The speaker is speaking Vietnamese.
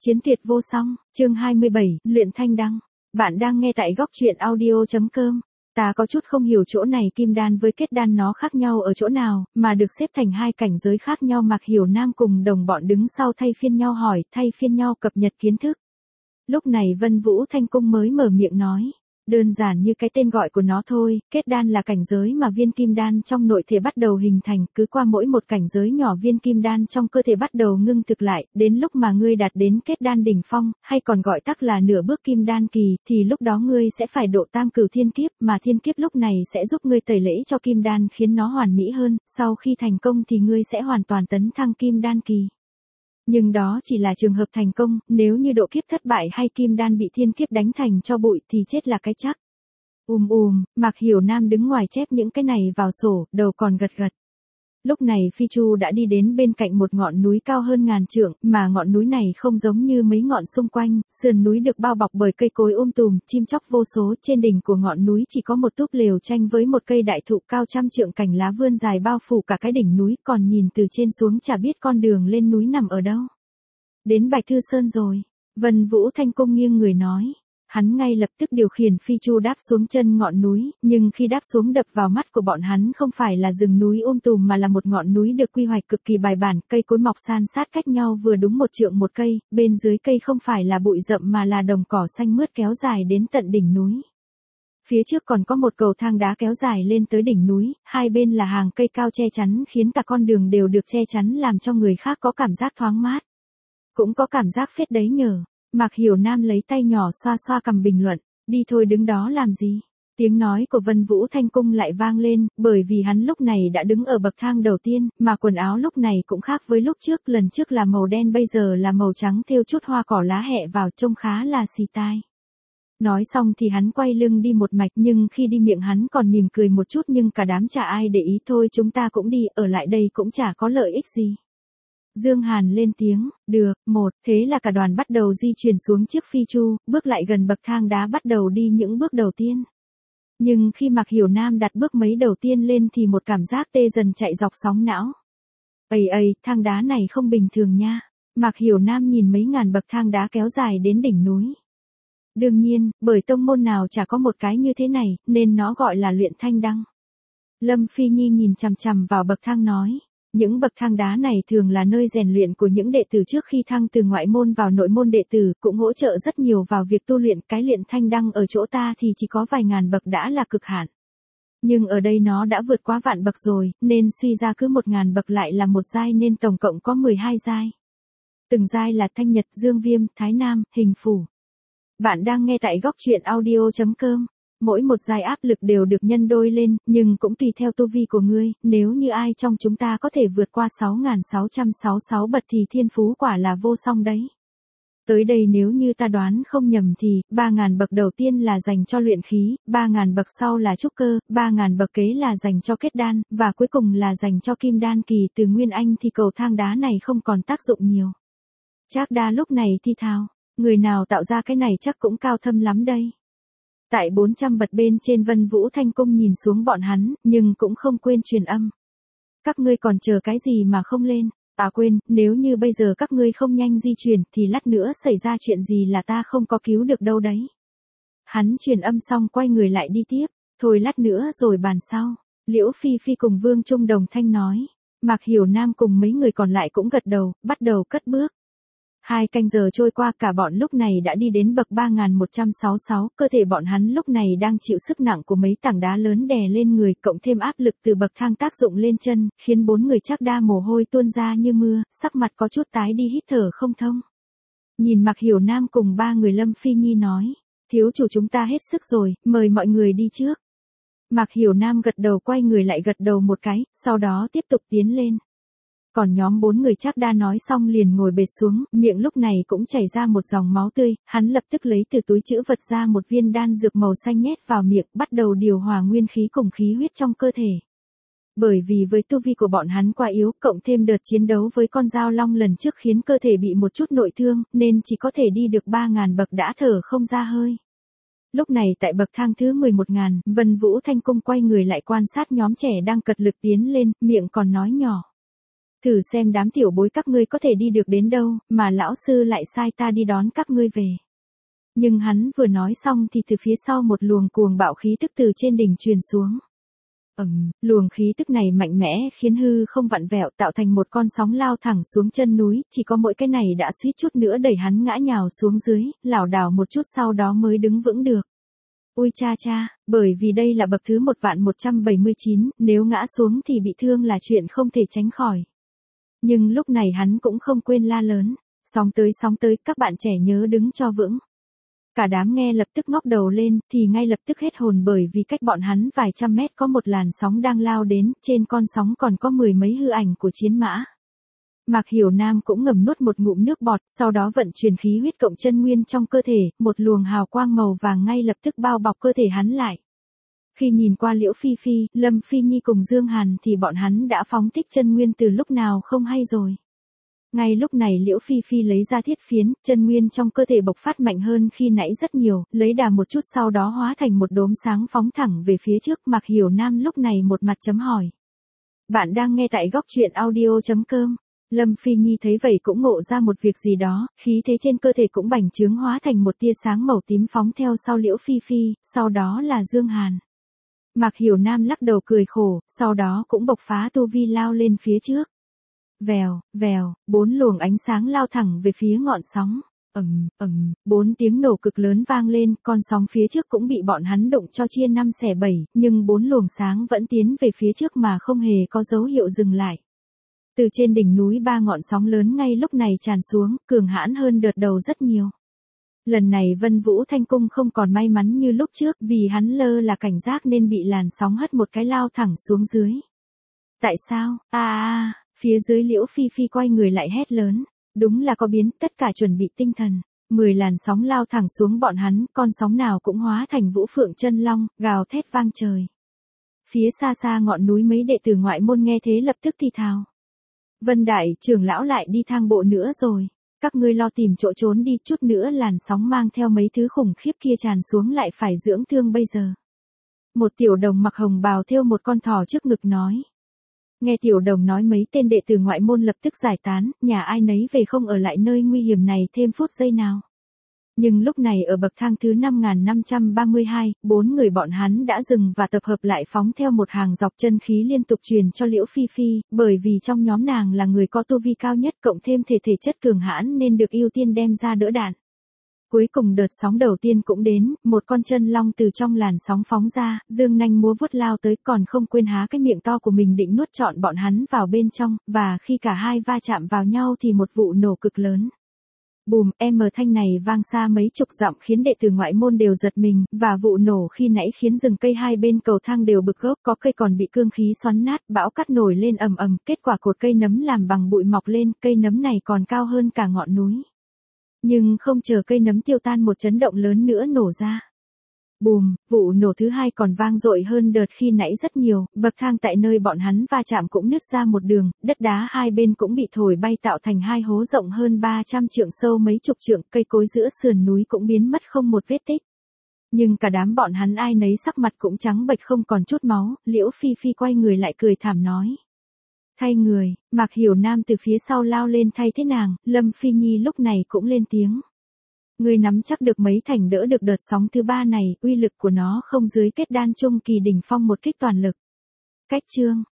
Chiến tuyệt vô song, chương 27, luyện thanh đăng. Bạn đang nghe tại góc truyện audio.com. Ta có chút không hiểu chỗ này kim đan với kết đan nó khác nhau ở chỗ nào, mà được xếp thành hai cảnh giới khác nhau. Mạc Hiểu Nam cùng đồng bọn đứng sau thay phiên nhau hỏi, thay phiên nhau cập nhật kiến thức. Lúc này Vân Vũ Thanh Cung mới mở miệng nói. Đơn giản như cái tên gọi của nó thôi, kết đan là cảnh giới mà viên kim đan trong nội thể bắt đầu hình thành, cứ qua mỗi một cảnh giới nhỏ viên kim đan trong cơ thể bắt đầu ngưng thực lại, đến lúc mà ngươi đạt đến kết đan đỉnh phong, hay còn gọi tắt là nửa bước kim đan kỳ, thì lúc đó ngươi sẽ phải độ tam cửu thiên kiếp, mà thiên kiếp lúc này sẽ giúp ngươi tẩy lễ cho kim đan khiến nó hoàn mỹ hơn, sau khi thành công thì ngươi sẽ hoàn toàn tấn thăng kim đan kỳ. Nhưng đó chỉ là trường hợp thành công, nếu như độ kiếp thất bại hay kim đan bị thiên kiếp đánh thành cho bụi thì chết là cái chắc. Mạc Hiểu Nam đứng ngoài chép những cái này vào sổ, đầu còn gật gật. Lúc này Phi Chu đã đi đến bên cạnh một ngọn núi cao hơn 1000 trượng, mà ngọn núi này không giống như mấy ngọn xung quanh, sườn núi được bao bọc bởi cây cối tùm, chim chóc vô số, trên đỉnh của ngọn núi chỉ có một túp lều tranh với một cây đại thụ cao trăm trượng cành lá vươn dài bao phủ cả cái đỉnh núi, còn nhìn từ trên xuống chả biết con đường lên núi nằm ở đâu. Đến Bạch Thư Sơn rồi, Vân Vũ Thanh Cung nghiêng người nói. Hắn ngay lập tức điều khiển Phi Chu đáp xuống chân ngọn núi, nhưng khi đáp xuống đập vào mắt của bọn hắn không phải là rừng núi tùm mà là một ngọn núi được quy hoạch cực kỳ bài bản, cây cối mọc san sát cách nhau vừa đúng một trượng một cây, bên dưới cây không phải là bụi rậm mà là đồng cỏ xanh mướt kéo dài đến tận đỉnh núi. Phía trước còn có một cầu thang đá kéo dài lên tới đỉnh núi, hai bên là hàng cây cao che chắn khiến cả con đường đều được che chắn làm cho người khác có cảm giác thoáng mát. Cũng có cảm giác phết đấy nhờ. Mạc Hiểu Nam lấy tay nhỏ xoa xoa cằm bình luận, đi thôi đứng đó làm gì? Tiếng nói của Vân Vũ Thanh Cung lại vang lên, bởi vì hắn lúc này đã đứng ở bậc thang đầu tiên, mà quần áo lúc này cũng khác với lúc trước, lần trước là màu đen bây giờ là màu trắng thêu chút hoa cỏ lá hẹ vào trông khá là xì tai. Nói xong thì hắn quay lưng đi một mạch, nhưng khi đi miệng hắn còn mỉm cười một chút, nhưng cả đám chả ai để ý. Thôi chúng ta cũng đi, ở lại đây cũng chả có lợi ích gì. Dương Hàn lên tiếng, được, thế là cả đoàn bắt đầu di chuyển xuống chiếc Phi Chu, bước lại gần bậc thang đá bắt đầu đi những bước đầu tiên. Nhưng khi Mạc Hiểu Nam đặt bước mấy đầu tiên lên thì một cảm giác tê dần chạy dọc sóng não. Thang đá này không bình thường nha. Mạc Hiểu Nam nhìn mấy ngàn bậc thang đá kéo dài đến đỉnh núi. Đương nhiên, bởi tông môn nào chả có một cái như thế này, nên nó gọi là luyện thanh đăng. Lâm Phi Nhi nhìn chằm chằm vào bậc thang nói. Những bậc thang đá này thường là nơi rèn luyện của những đệ tử trước khi thăng từ ngoại môn vào nội môn đệ tử, cũng hỗ trợ rất nhiều vào việc tu luyện. Cái luyện thanh đăng ở chỗ ta thì chỉ có vài ngàn bậc đã là cực hạn. Nhưng ở đây nó đã vượt quá vạn bậc rồi, nên suy ra cứ 1000 bậc lại là một giai, nên tổng cộng có 12 giai. Từng giai là Thanh Nhật, Dương Viêm, Thái Nam, Hình Phủ. Bạn đang nghe tại góc truyện audio.com. Mỗi một giai áp lực đều được nhân đôi lên, nhưng cũng tùy theo tu vi của ngươi, nếu như ai trong chúng ta có thể vượt qua 6666 bậc thì thiên phú quả là vô song đấy. Tới đây nếu như ta đoán không nhầm thì, 3000 bậc đầu tiên là dành cho luyện khí, 3000 bậc sau là trúc cơ, 3000 bậc kế là dành cho kết đan, và cuối cùng là dành cho kim đan kỳ. Từ Nguyên Anh thì cầu thang đá này không còn tác dụng nhiều. Trác Đa lúc này thi thào, người nào tạo ra cái này chắc cũng cao thâm lắm đây. Tại 400 bậc bên trên Vân Vũ Thanh Cung nhìn xuống bọn hắn, nhưng cũng không quên truyền âm. Các ngươi còn chờ cái gì mà không lên? Quên, nếu như bây giờ các ngươi không nhanh di chuyển thì lát nữa xảy ra chuyện gì là ta không có cứu được đâu đấy. Hắn truyền âm xong quay người lại đi tiếp, thôi lát nữa rồi bàn sau. Liễu Phi Phi cùng Vương Trung đồng thanh nói. Mạc Hiểu Nam cùng mấy người còn lại cũng gật đầu, bắt đầu cất bước. 2 canh giờ trôi qua, cả bọn lúc này đã đi đến bậc 3166, cơ thể bọn hắn lúc này đang chịu sức nặng của mấy tảng đá lớn đè lên người, cộng thêm áp lực từ bậc thang tác dụng lên chân, khiến 4 người Trác Đa mồ hôi tuôn ra như mưa, sắc mặt có chút tái đi, hít thở không thông. Nhìn Mạc Hiểu Nam cùng 3 người, Lâm Phi Nhi nói, thiếu chủ chúng ta hết sức rồi, mời mọi người đi trước. Mạc Hiểu Nam gật đầu, quay người lại gật đầu một cái, sau đó tiếp tục tiến lên. Còn nhóm 4 người Trác Đa nói xong liền ngồi bệt xuống, miệng lúc này cũng chảy ra một dòng máu tươi, hắn lập tức lấy từ túi trữ vật ra một viên đan dược màu xanh nhét vào miệng, bắt đầu điều hòa nguyên khí cùng khí huyết trong cơ thể. Bởi vì với tu vi của bọn hắn quá yếu, cộng thêm đợt chiến đấu với con dao long lần trước khiến cơ thể bị một chút nội thương, nên chỉ có thể đi được 3000 bậc đã thở không ra hơi. Lúc này tại bậc thang thứ 11.000, Vân Vũ Thanh Cung quay người lại quan sát nhóm trẻ đang cật lực tiến lên, miệng còn nói nhỏ. Thử xem đám tiểu bối các ngươi có thể đi được đến đâu, mà lão sư lại sai ta đi đón các ngươi về. Nhưng hắn vừa nói xong thì từ phía sau một luồng cuồng bạo khí tức từ trên đỉnh truyền xuống. Luồng khí tức này mạnh mẽ khiến hư không vặn vẹo tạo thành một con sóng lao thẳng xuống chân núi, chỉ có mỗi cái này đã suýt chút nữa đẩy hắn ngã nhào xuống dưới, lảo đảo một chút sau đó mới đứng vững được. Ui cha cha, bởi vì đây là bậc thứ 1.179, nếu ngã xuống thì bị thương là chuyện không thể tránh khỏi. Nhưng lúc này hắn cũng không quên la lớn, sóng tới, các bạn trẻ nhớ đứng cho vững. Cả đám nghe lập tức ngóc đầu lên, thì ngay lập tức hết hồn bởi vì cách bọn hắn vài trăm mét có một làn sóng đang lao đến, trên con sóng còn có 10 mấy hư ảnh của chiến mã. Mạc Hiểu Nam cũng ngầm nuốt một ngụm nước bọt, sau đó vận chuyển khí huyết cộng chân nguyên trong cơ thể, một luồng hào quang màu vàng ngay lập tức bao bọc cơ thể hắn lại. Khi nhìn qua Liễu Phi Phi, Lâm Phi Nhi cùng Dương Hàn thì bọn hắn đã phóng thích chân nguyên từ lúc nào không hay rồi. Ngay lúc này Liễu Phi Phi lấy ra thiết phiến, chân nguyên trong cơ thể bộc phát mạnh hơn khi nãy rất nhiều, lấy đà một chút sau đó hóa thành một đốm sáng phóng thẳng về phía trước. Mạc Hiểu Nam lúc này một mặt chấm hỏi. Bạn đang nghe tại góc truyện audio.com. Lâm Phi Nhi thấy vậy cũng ngộ ra một việc gì đó, khí thế trên cơ thể cũng bành trướng hóa thành một tia sáng màu tím phóng theo sau Liễu Phi Phi, sau đó là Dương Hàn. Mạc Hiểu Nam lắc đầu cười khổ, sau đó cũng bộc phá tu vi lao lên phía trước. Vèo, 4 luồng ánh sáng lao thẳng về phía ngọn sóng. 4 tiếng nổ cực lớn vang lên, con sóng phía trước cũng bị bọn hắn đụng cho chia 5 xẻ 7, nhưng 4 luồng sáng vẫn tiến về phía trước mà không hề có dấu hiệu dừng lại. Từ trên đỉnh núi 3 ngọn sóng lớn ngay lúc này tràn xuống, cường hãn hơn đợt đầu rất nhiều. Lần này Vân Vũ Thanh Cung không còn may mắn như lúc trước, vì hắn lơ là cảnh giác nên bị làn sóng hất một cái lao thẳng xuống dưới. Tại sao? Phía dưới Liễu Phi Phi quay người lại hét lớn. Đúng là có biến, tất cả chuẩn bị tinh thần. 10 làn sóng lao thẳng xuống bọn hắn, con sóng nào cũng hóa thành vũ phượng chân long, gào thét vang trời. Phía xa xa ngọn núi mấy đệ tử ngoại môn nghe thế lập tức thì thào. Vân Đại trưởng lão lại đi thang bộ nữa rồi. Các ngươi lo tìm chỗ trốn đi, chút nữa làn sóng mang theo mấy thứ khủng khiếp kia tràn xuống lại phải dưỡng thương bây giờ. Một tiểu đồng mặc hồng bào thêu một con thỏ trước ngực nói. Nghe tiểu đồng nói mấy tên đệ tử ngoại môn lập tức giải tán, nhà ai nấy về không ở lại nơi nguy hiểm này thêm phút giây nào. Nhưng lúc này ở bậc thang thứ 5532, 4 người bọn hắn đã dừng và tập hợp lại phóng theo một hàng dọc chân khí liên tục truyền cho Liễu Phi Phi, bởi vì trong nhóm nàng là người có tu vi cao nhất cộng thêm thể chất cường hãn nên được ưu tiên đem ra đỡ đạn. Cuối cùng đợt sóng đầu tiên cũng đến, một con chân long từ trong làn sóng phóng ra, dương nanh múa vuốt lao tới còn không quên há cái miệng to của mình định nuốt trọn bọn hắn vào bên trong, và khi cả hai va chạm vào nhau thì một vụ nổ cực lớn. Bùm, thanh này vang xa mấy chục dặm khiến đệ tử ngoại môn đều giật mình, và vụ nổ khi nãy khiến rừng cây hai bên cầu thang đều bực gốc, có cây còn bị cương khí xoắn nát, bão cát nổi lên ầm ầm, kết quả cột cây nấm làm bằng bụi mọc lên, cây nấm này còn cao hơn cả ngọn núi. Nhưng không chờ cây nấm tiêu tan một chấn động lớn nữa nổ ra. Bùm, vụ nổ thứ hai còn vang dội hơn đợt khi nãy rất nhiều, bậc thang tại nơi bọn hắn va chạm cũng nứt ra một đường, đất đá hai bên cũng bị thổi bay tạo thành hai hố rộng hơn 300 trượng sâu mấy chục trượng, cây cối giữa sườn núi cũng biến mất không một vết tích. Nhưng cả đám bọn hắn ai nấy sắc mặt cũng trắng bệch không còn chút máu, Liễu Phi Phi quay người lại cười thảm nói. Thay người, Mạc Hiểu Nam từ phía sau lao lên thay thế nàng, Lâm Phi Nhi lúc này cũng lên tiếng. Ngươi nắm chắc được mấy thành đỡ được đợt sóng thứ 3 này, uy lực của nó không dưới kết đan trung kỳ đỉnh phong một kích toàn lực. Cách chương,